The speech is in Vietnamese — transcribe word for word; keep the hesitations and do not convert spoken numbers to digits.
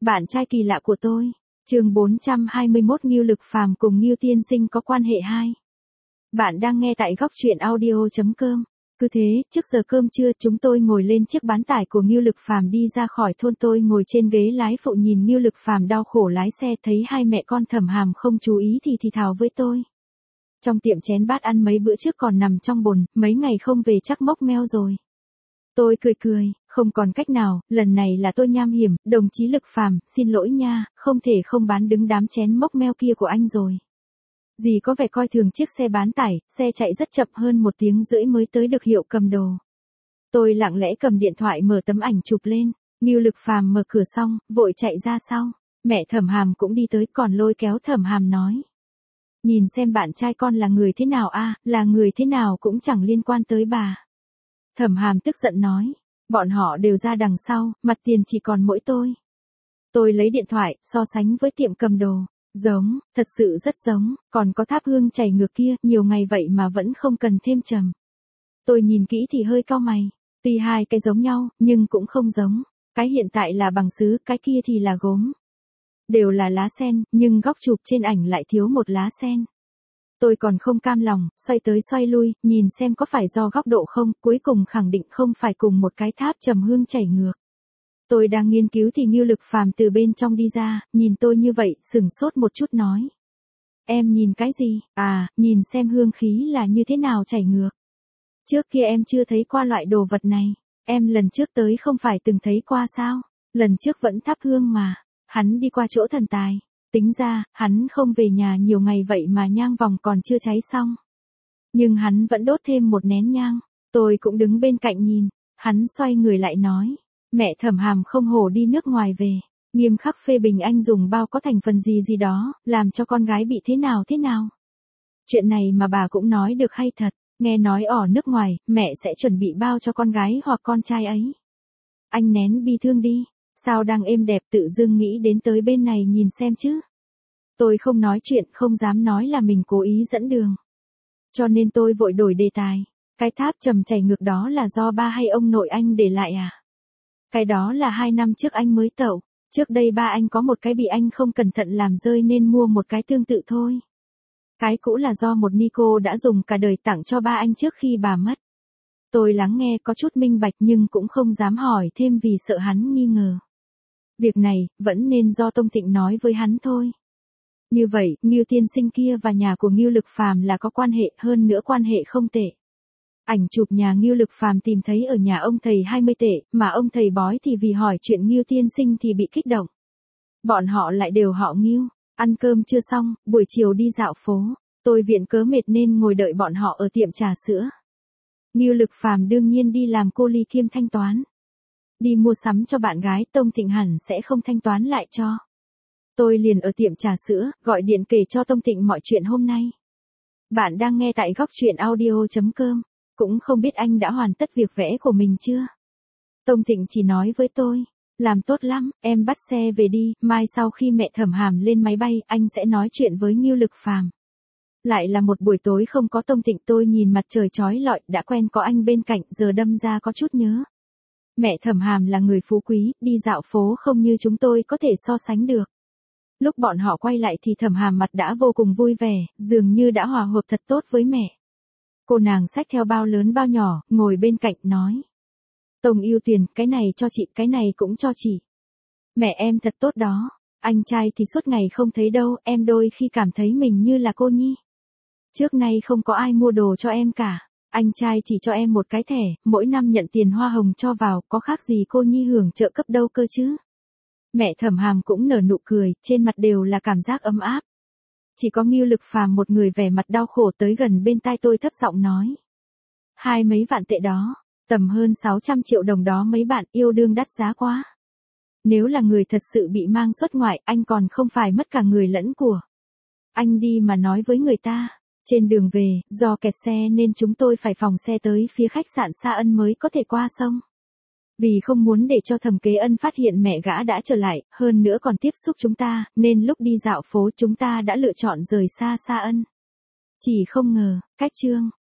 Bạn trai kỳ lạ của tôi. Chương bốn trăm hai mươi mốt Ngưu Lực Phàm cùng Ngưu Tiên Sinh có quan hệ hai. Bạn đang nghe tại góc truyện audio chấm com. Cứ thế, trước giờ cơm trưa, chúng tôi ngồi lên chiếc bán tải của Ngưu Lực Phàm đi ra khỏi thôn. Tôi ngồi trên ghế lái phụ nhìn Ngưu Lực Phàm đau khổ lái xe, thấy hai mẹ con Thẩm Hàm không chú ý thì thì thào với tôi. Trong tiệm chén bát ăn mấy bữa trước còn nằm trong bồn, mấy ngày không về chắc mốc meo rồi. Tôi cười cười, không còn cách nào, lần này là tôi nham hiểm, đồng chí Lực Phàm, xin lỗi nha, không thể không bán đứng đám chén mốc meo kia của anh rồi. Dì có vẻ coi thường chiếc xe bán tải, xe chạy rất chậm, hơn một tiếng rưỡi mới tới được hiệu cầm đồ. Tôi lặng lẽ cầm điện thoại mở tấm ảnh chụp lên, Ngưu Lực Phàm mở cửa xong, vội chạy ra sau. Mẹ Thẩm Hàm cũng đi tới, còn lôi kéo Thẩm Hàm nói. Nhìn xem bạn trai con là người thế nào a, là người thế nào cũng chẳng liên quan tới bà. Thẩm Hàm tức giận nói, bọn họ đều ra đằng sau, mặt tiền chỉ còn mỗi tôi. Tôi lấy điện thoại, so sánh với tiệm cầm đồ. Giống, thật sự rất giống, còn có tháp hương chảy ngược kia, nhiều ngày vậy mà vẫn không cần thêm trầm. Tôi nhìn kỹ thì hơi cau mày, tuy hai cái giống nhau, nhưng cũng không giống. Cái hiện tại là bằng sứ, cái kia thì là gốm. Đều là lá sen, nhưng góc chụp trên ảnh lại thiếu một lá sen. Tôi còn không cam lòng, xoay tới xoay lui, nhìn xem có phải do góc độ không, cuối cùng khẳng định không phải cùng một cái tháp trầm hương chảy ngược. Tôi đang nghiên cứu thì Ngưu Lực Phàm từ bên trong đi ra, nhìn tôi như vậy, sửng sốt một chút nói. Em nhìn cái gì? À, nhìn xem hương khí là như thế nào chảy ngược. Trước kia em chưa thấy qua loại đồ vật này, em lần trước tới không phải từng thấy qua sao? Lần trước vẫn thắp hương mà, hắn đi qua chỗ thần tài. Tính ra, hắn không về nhà nhiều ngày vậy mà nhang vòng còn chưa cháy xong. Nhưng hắn vẫn đốt thêm một nén nhang, tôi cũng đứng bên cạnh nhìn, hắn xoay người lại nói. Mẹ Thẩm Hàm không hổ đi nước ngoài về, nghiêm khắc phê bình anh dùng bao có thành phần gì gì đó, làm cho con gái bị thế nào thế nào. Chuyện này mà bà cũng nói được hay thật, nghe nói ở nước ngoài, mẹ sẽ chuẩn bị bao cho con gái hoặc con trai ấy. Anh nén bi thương đi. Sao đang êm đẹp tự dưng nghĩ đến tới bên này nhìn xem chứ. Tôi không nói chuyện, không dám nói là mình cố ý dẫn đường. Cho nên tôi vội đổi đề tài. Cái tháp trầm chảy ngược đó là do ba hay ông nội anh để lại à? Cái đó là hai năm trước anh mới tậu. Trước đây ba anh có một cái bị anh không cẩn thận làm rơi nên mua một cái tương tự thôi. Cái cũ là do một ni cô đã dùng cả đời tặng cho ba anh trước khi bà mất. Tôi lắng nghe có chút minh bạch nhưng cũng không dám hỏi thêm vì sợ hắn nghi ngờ. Việc này, vẫn nên do Tông Thịnh nói với hắn thôi. Như vậy, Ngưu Tiên Sinh kia và nhà của Ngưu Lực Phàm là có quan hệ, hơn nữa quan hệ không tệ. Ảnh chụp nhà Ngưu Lực Phàm tìm thấy ở nhà ông thầy hai mươi tệ, mà ông thầy bói thì vì hỏi chuyện Ngưu Tiên Sinh thì bị kích động. Bọn họ lại đều họ Ngưu, ăn cơm chưa xong, buổi chiều đi dạo phố, tôi viện cớ mệt nên ngồi đợi bọn họ ở tiệm trà sữa. Ngưu Lực Phàm đương nhiên đi làm cô ly kiêm thanh toán. Đi mua sắm cho bạn gái, Tông Thịnh hẳn sẽ không thanh toán lại cho. Tôi liền ở tiệm trà sữa, gọi điện kể cho Tông Thịnh mọi chuyện hôm nay. Bạn đang nghe tại góc truyện audio chấm com, cũng không biết anh đã hoàn tất việc vẽ của mình chưa. Tông Thịnh chỉ nói với tôi, làm tốt lắm, em bắt xe về đi, mai sau khi mẹ Thẩm Hàm lên máy bay, anh sẽ nói chuyện với Ngưu Lực Phàm. Lại là một buổi tối không có Tông Thịnh, tôi nhìn mặt trời chói lọi, đã quen có anh bên cạnh, giờ đâm ra có chút nhớ. Mẹ Thẩm Hàm là người phú quý, đi dạo phố không như chúng tôi có thể so sánh được. Lúc bọn họ quay lại thì Thẩm Hàm mặt đã vô cùng vui vẻ, dường như đã hòa hợp thật tốt với mẹ. Cô nàng xách theo bao lớn bao nhỏ, ngồi bên cạnh nói. Tông yêu Tuyền, cái này cho chị, cái này cũng cho chị. Mẹ em thật tốt đó, anh trai thì suốt ngày không thấy đâu, em đôi khi cảm thấy mình như là cô nhi. Trước nay không có ai mua đồ cho em cả. Anh trai chỉ cho em một cái thẻ, mỗi năm nhận tiền hoa hồng cho vào, có khác gì cô nhi hưởng trợ cấp đâu cơ chứ. Mẹ Thẩm Hàm cũng nở nụ cười, trên mặt đều là cảm giác ấm áp. Chỉ có Ngưu Lực Phàm một người vẻ mặt đau khổ tới gần bên tai tôi thấp giọng nói. Hai mấy vạn tệ đó, tầm hơn sáu trăm triệu đồng đó mấy bạn yêu đương đắt giá quá. Nếu là người thật sự bị mang xuất ngoại, anh còn không phải mất cả người lẫn của. Anh đi mà nói với người ta. Trên đường về, do kẹt xe nên chúng tôi phải phòng xe tới phía khách sạn Sa Ân mới có thể qua sông. Vì không muốn để cho Thẩm Kế Ân phát hiện mẹ gã đã trở lại, hơn nữa còn tiếp xúc chúng ta, nên lúc đi dạo phố chúng ta đã lựa chọn rời xa Sa Ân. Chỉ không ngờ, cách chương,